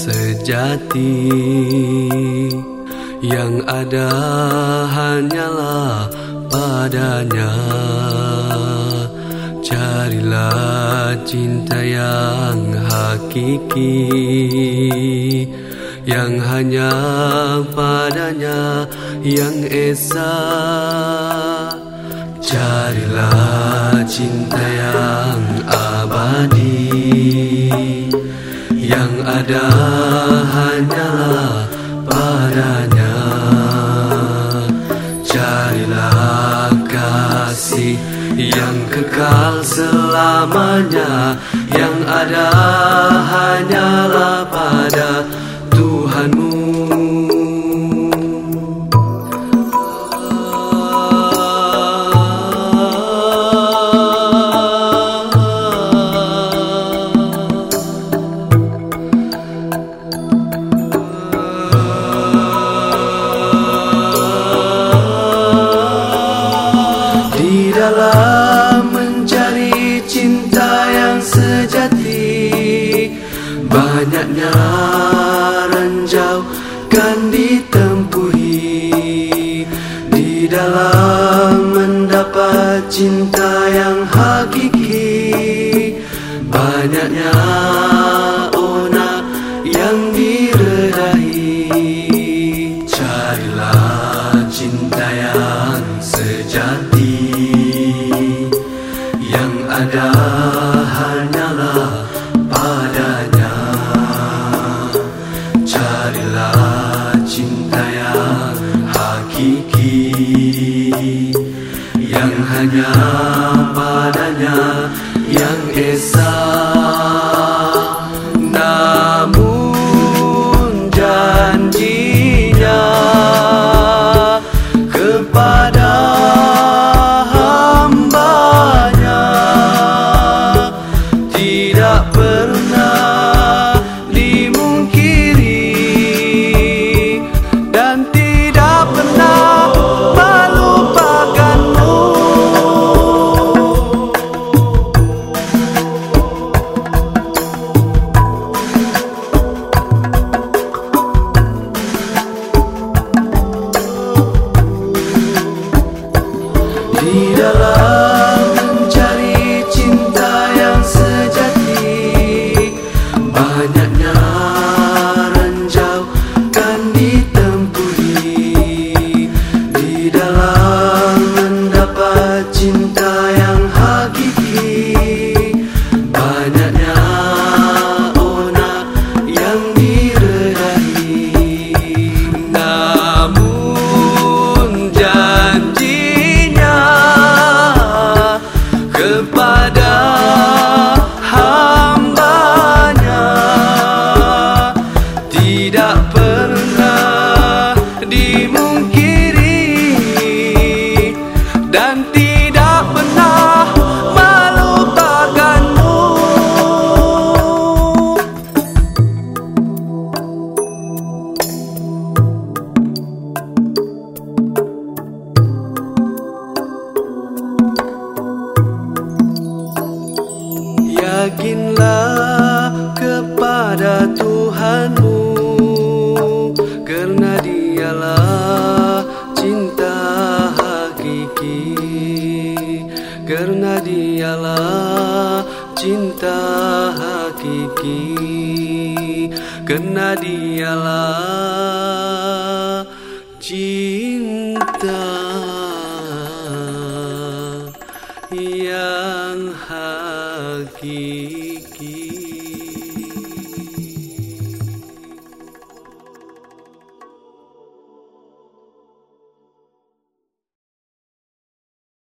sejati. Yang ada hanyalah padanya. Carilah cinta yang hakiki, yang hanya padanya yang esa. Carilah cinta yang abadi, yang ada hanyalah padanya. Carilah kasih yang kekal selamanya, yang ada hanyalah pada Tuhanmu. Dalam mencari cinta yang sejati, banyaknya ranjau kan ditempuhi. Di dalam mendapat cinta yang hakiki, banyaknya ona yang diredahi. Carilah cinta yang sejati, yang ada hanyalah padanya. Carilah cinta yang hakiki, yang hanya padanya yang esa. Namun janjinya kepada hamba-Nya tidak pernah dimungkiri, dan tidak pernah melupakanmu. Di dalam mencari cinta yang sejati, banyaknya ranjau kan ditempuhi. Di dalam mendapat cinta yang hakiki, banyaknya ona yang diredahi. Namun janjinya kepada hamba-Nya tidak pernah dimungkiri, dan tidak pernah melupakanmu. Yakinlah kepada Tuhanmu, karena Dialah cinta hakiki. Karena Dialah cinta hakiki, karena Dialah cinta yang hakiki.